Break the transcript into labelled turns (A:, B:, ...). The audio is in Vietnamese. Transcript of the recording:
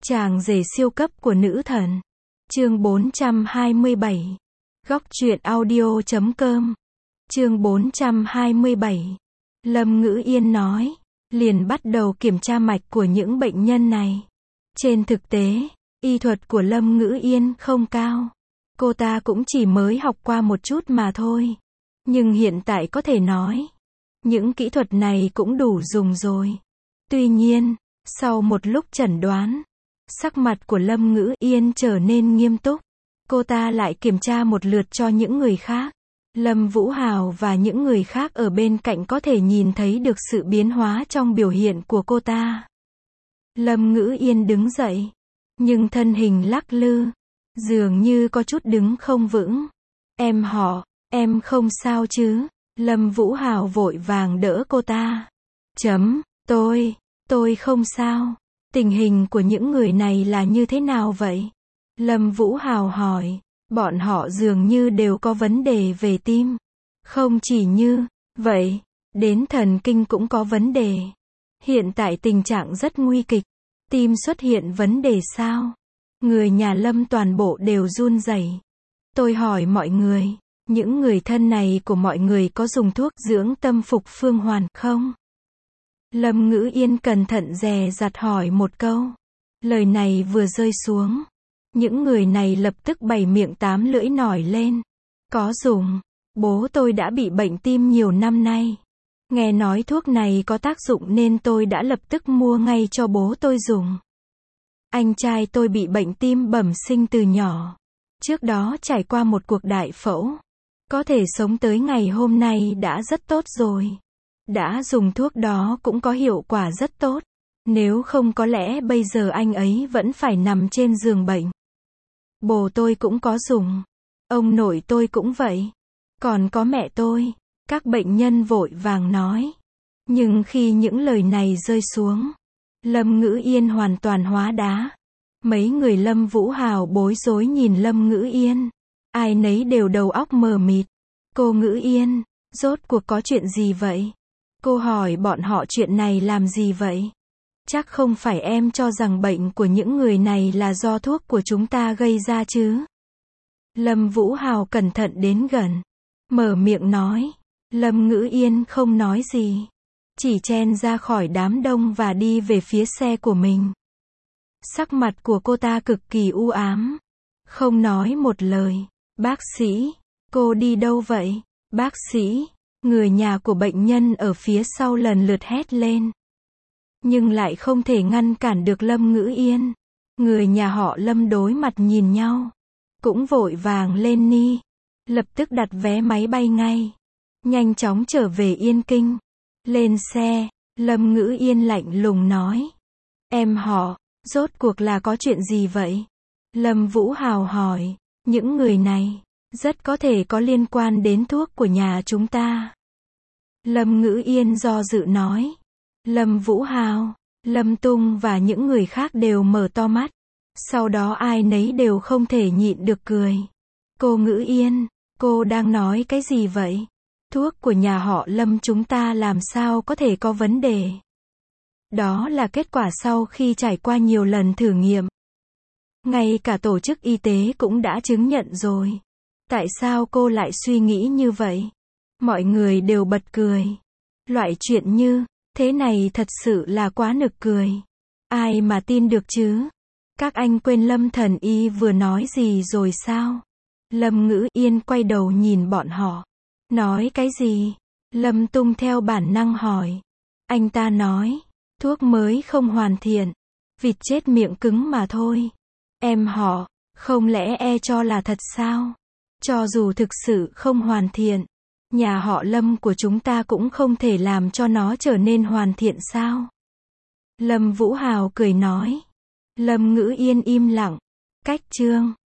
A: Chàng rể siêu cấp của nữ thần. Chương 427. Góc truyện audio.com. Chương 427. Lâm Ngữ Yên nói, liền bắt đầu kiểm tra mạch của những bệnh nhân này. Trên thực tế, y thuật của Lâm Ngữ Yên không cao. Cô ta cũng chỉ mới học qua một chút mà thôi. Nhưng hiện tại có thể nói, những kỹ thuật này cũng đủ dùng rồi. Tuy nhiên, sau một lúc chẩn đoán, sắc mặt của Lâm Ngữ Yên trở nên nghiêm túc. Cô ta lại kiểm tra một lượt cho những người khác. Lâm Vũ Hào và những người khác ở bên cạnh có thể nhìn thấy được sự biến hóa trong biểu hiện của cô ta. Lâm Ngữ Yên đứng dậy, nhưng thân hình lắc lư, dường như có chút đứng không vững. Em không sao chứ? Lâm Vũ Hào vội vàng đỡ cô ta. Tôi không sao. Tình hình của những người này là như thế nào vậy? Lâm Vũ Hào hỏi. Bọn họ dường như đều có vấn đề về tim. Không chỉ như vậy, đến thần kinh cũng có vấn đề. Hiện tại tình trạng rất nguy kịch. Tim xuất hiện vấn đề sao? Người nhà Lâm toàn bộ đều run rẩy. Tôi hỏi mọi người, những người thân này của mọi người có dùng thuốc dưỡng tâm phục phương hoàn không? Lâm Ngữ Yên cẩn thận dè dặt hỏi một câu. Lời này vừa rơi xuống, những người này lập tức bảy miệng tám lưỡi nổi lên. Có dùng. Bố tôi đã bị bệnh tim nhiều năm nay. Nghe nói thuốc này có tác dụng nên tôi đã lập tức mua ngay cho bố tôi dùng. Anh trai tôi bị bệnh tim bẩm sinh từ nhỏ. Trước đó trải qua một cuộc đại phẫu. Có thể sống tới ngày hôm nay đã rất tốt rồi. Đã dùng thuốc đó cũng có hiệu quả rất tốt. Nếu không có lẽ bây giờ anh ấy vẫn phải nằm trên giường bệnh. Bố tôi cũng có dùng. Ông nội tôi cũng vậy. Còn có mẹ tôi. Các bệnh nhân vội vàng nói. Nhưng khi những lời này rơi xuống, Lâm Ngữ Yên hoàn toàn hóa đá. Mấy người Lâm Vũ Hào bối rối nhìn Lâm Ngữ Yên. Ai nấy đều đầu óc mờ mịt. Cô Ngữ Yên, rốt cuộc có chuyện gì vậy? Cô hỏi bọn họ chuyện này làm gì vậy? Chắc không phải em cho rằng bệnh của những người này là do thuốc của chúng ta gây ra chứ? Lâm Vũ Hào cẩn thận đến gần, mở miệng nói. Lâm Ngữ Yên không nói gì, chỉ chen ra khỏi đám đông và đi về phía xe của mình. Sắc mặt của cô ta cực kỳ u ám, không nói một lời. Bác sĩ, cô đi đâu vậy? Bác sĩ, người nhà của bệnh nhân ở phía sau lần lượt hét lên. Nhưng lại không thể ngăn cản được Lâm Ngữ Yên. Người nhà họ Lâm đối mặt nhìn nhau, cũng vội vàng lên ni, lập tức đặt vé máy bay ngay, nhanh chóng trở về Yên Kinh. Lên xe, Lâm Ngữ Yên lạnh lùng nói. Rốt cuộc là có chuyện gì vậy? Lâm Vũ Hào hỏi. Những người này, rất có thể có liên quan đến thuốc của nhà chúng ta. Lâm Ngữ Yên do dự nói. Lâm Vũ Hào, Lâm Tung và những người khác đều mở to mắt. Sau đó ai nấy đều không thể nhịn được cười. Cô Ngữ Yên, cô đang nói cái gì vậy? Thuốc của nhà họ Lâm chúng ta làm sao có thể có vấn đề? Đó là kết quả sau khi trải qua nhiều lần thử nghiệm. Ngay cả tổ chức y tế cũng đã chứng nhận rồi. Tại sao cô lại suy nghĩ như vậy? Mọi người đều bật cười. Loại chuyện như thế này thật sự là quá nực cười. Ai mà tin được chứ? Các anh quên Lâm thần y vừa nói gì rồi sao? Lâm Ngữ Yên quay đầu nhìn bọn họ. Nói cái gì? Lâm Tung theo bản năng hỏi. Anh ta nói, thuốc mới không hoàn thiện. Vịt chết miệng cứng mà thôi. Không lẽ cho là thật sao? Cho dù thực sự không hoàn thiện, nhà họ Lâm của chúng ta cũng không thể làm cho nó trở nên hoàn thiện sao? Lâm Vũ Hào cười nói. Lâm Ngữ Yên im lặng. Cách chương